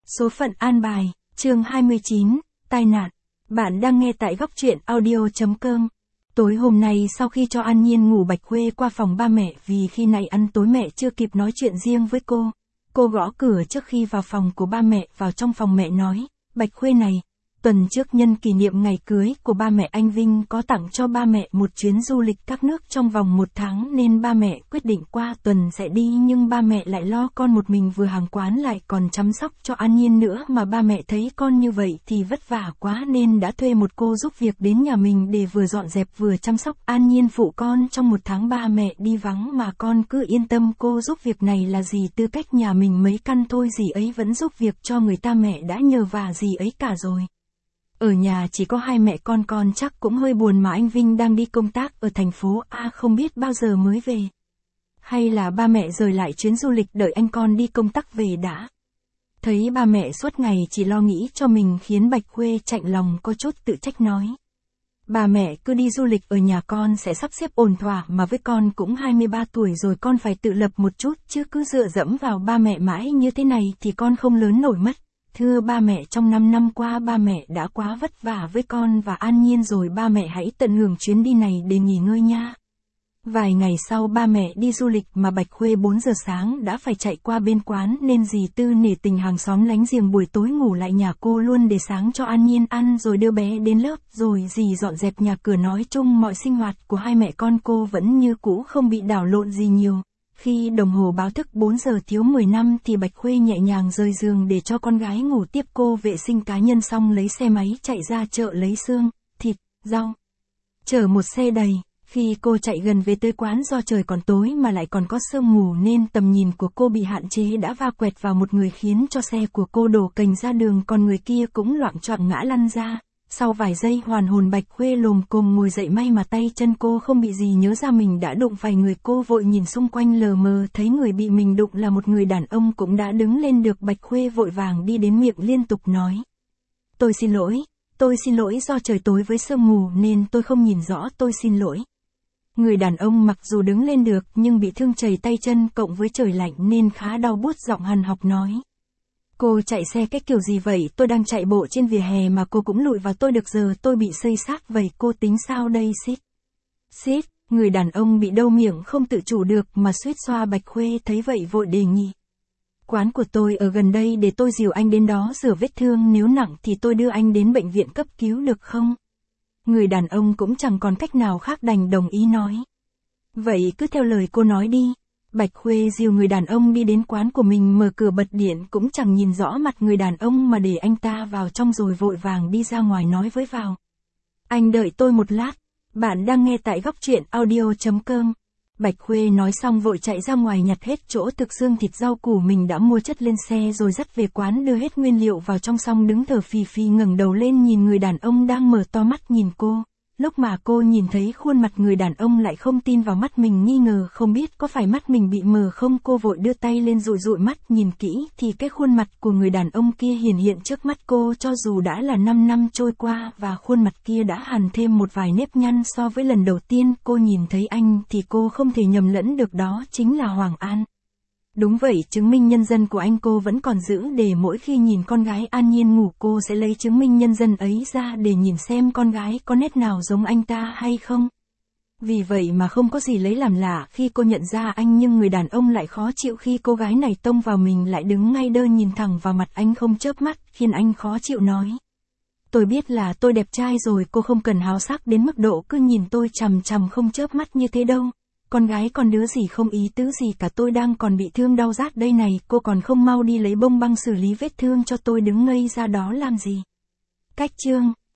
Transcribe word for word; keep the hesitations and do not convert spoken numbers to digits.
Số phận an bài, chương hai mươi chín, tai nạn. Bạn đang nghe tại góc truyện audio.com. Tối hôm nay sau khi cho An Nhiên ngủ, Bạch Khuê qua phòng ba mẹ vì khi nãy ăn tối mẹ chưa kịp nói chuyện riêng với cô. Cô gõ cửa trước khi vào phòng của ba mẹ, vào trong phòng mẹ nói, Bạch Khuê này, tuần trước nhân kỷ niệm ngày cưới của ba mẹ anh Vinh có tặng cho ba mẹ một chuyến du lịch các nước trong vòng một tháng nên ba mẹ quyết định qua tuần sẽ đi, nhưng ba mẹ lại lo con một mình vừa hàng quán lại còn chăm sóc cho An Nhiên nữa, mà ba mẹ thấy con như vậy thì vất vả quá nên đã thuê một cô giúp việc đến nhà mình để vừa dọn dẹp vừa chăm sóc An Nhiên phụ con trong một tháng ba mẹ đi vắng, mà con cứ yên tâm, cô giúp việc này là gì tư cách nhà mình mấy căn thôi, gì ấy vẫn giúp việc cho người ta, mẹ đã nhờ vả gì ấy cả rồi. Ở nhà chỉ có hai mẹ con con chắc cũng hơi buồn, mà anh Vinh đang đi công tác ở thành phố A không biết bao giờ mới về. Hay là ba mẹ rời lại chuyến du lịch đợi anh con đi công tác về đã. Thấy ba mẹ suốt ngày chỉ lo nghĩ cho mình khiến Bạch Khuê chạnh lòng có chút tự trách nói. Bà mẹ cứ đi du lịch ở nhà con sẽ sắp xếp ổn thỏa, mà với con cũng hai mươi ba tuổi rồi, con phải tự lập một chút chứ cứ dựa dẫm vào ba mẹ mãi như thế này thì con không lớn nổi mất. Thưa ba mẹ, trong năm năm qua ba mẹ đã quá vất vả với con và An Nhiên rồi, ba mẹ hãy tận hưởng chuyến đi này để nghỉ ngơi nha. Vài ngày sau ba mẹ đi du lịch mà Bạch Khuê bốn giờ sáng đã phải chạy qua bên quán nên dì Tư nể tình hàng xóm láng giềng buổi tối ngủ lại nhà cô luôn để sáng cho An Nhiên ăn rồi đưa bé đến lớp, rồi dì dọn dẹp nhà cửa, nói chung mọi sinh hoạt của hai mẹ con cô vẫn như cũ, không bị đảo lộn gì nhiều. Khi đồng hồ báo thức bốn giờ thiếu mười lăm thì Bạch Khuê nhẹ nhàng rời giường để cho con gái ngủ tiếp. Cô vệ sinh cá nhân xong lấy xe máy chạy ra chợ lấy xương, thịt, rau. Chở một xe đầy. Khi cô chạy gần về tới quán, do trời còn tối mà lại còn có sương mù nên tầm nhìn của cô bị hạn chế, đã va quẹt vào một người khiến cho xe của cô đổ cành ra đường, còn người kia cũng loạng choạng ngã lăn ra. Sau vài giây hoàn hồn, Bạch Khuê lồm cồm ngồi dậy, may mà tay chân cô không bị gì, nhớ ra mình đã đụng phải người. Cô vội nhìn xung quanh, lờ mờ thấy người bị mình đụng là một người đàn ông cũng đã đứng lên được. Bạch Khuê vội vàng đi đến, miệng liên tục nói. Tôi xin lỗi, tôi xin lỗi, do trời tối với sương mù nên tôi không nhìn rõ, tôi xin lỗi. Người đàn ông mặc dù đứng lên được nhưng bị thương chảy tay chân cộng với trời lạnh nên khá đau buốt, giọng hằn học nói. Cô chạy xe cái kiểu gì vậy? Tôi đang chạy bộ trên vỉa hè mà cô cũng lụi vào tôi được, giờ tôi bị xây xác vậy, cô tính sao đây? Xít. Xít, người đàn ông bị đau miệng không tự chủ được mà suýt xoa. Bạch Khuê thấy vậy vội đề nghị. Quán của tôi ở gần đây, để tôi dìu anh đến đó rửa vết thương, nếu nặng thì tôi đưa anh đến bệnh viện cấp cứu được không? Người đàn ông cũng chẳng còn cách nào khác đành đồng ý nói. Vậy cứ theo lời cô nói đi. Bạch Khuê dìu người đàn ông đi đến quán của mình, mở cửa bật điện, cũng chẳng nhìn rõ mặt người đàn ông mà để anh ta vào trong rồi vội vàng đi ra ngoài nói với vào. Anh đợi tôi một lát. Bạn đang nghe tại góc truyện audio.com. Bạch Khuê nói xong vội chạy ra ngoài nhặt hết chỗ thực, xương, thịt, rau củ mình đã mua chất lên xe rồi dắt về quán, đưa hết nguyên liệu vào trong xong đứng thở phì phì, ngẩng đầu lên nhìn người đàn ông đang mở to mắt nhìn cô. Lúc mà cô nhìn thấy khuôn mặt người đàn ông lại không tin vào mắt mình, nghi ngờ không biết có phải mắt mình bị mờ không. Cô vội đưa tay lên dụi dụi mắt nhìn kỹ thì cái khuôn mặt của người đàn ông kia hiển hiện trước mắt cô, cho dù đã là năm năm trôi qua và khuôn mặt kia đã hằn thêm một vài nếp nhăn so với lần đầu tiên cô nhìn thấy anh, thì cô không thể nhầm lẫn được đó chính là Hoàng An. Đúng vậy, chứng minh nhân dân của anh cô vẫn còn giữ, để mỗi khi nhìn con gái An Nhiên ngủ cô sẽ lấy chứng minh nhân dân ấy ra để nhìn xem con gái có nét nào giống anh ta hay không. Vì vậy mà không có gì lấy làm lạ khi cô nhận ra anh, nhưng người đàn ông lại khó chịu khi cô gái này tông vào mình, lại đứng ngay đơ nhìn thẳng vào mặt anh không chớp mắt, khiến anh khó chịu nói. Tôi biết là tôi đẹp trai rồi, cô không cần háo sắc đến mức độ cứ nhìn tôi chằm chằm không chớp mắt như thế đâu. Con gái con đứa gì không ý tứ gì cả, tôi đang còn bị thương đau rát đây này, cô còn không mau đi lấy bông băng xử lý vết thương cho tôi, đứng ngây ra đó làm gì. Cách chương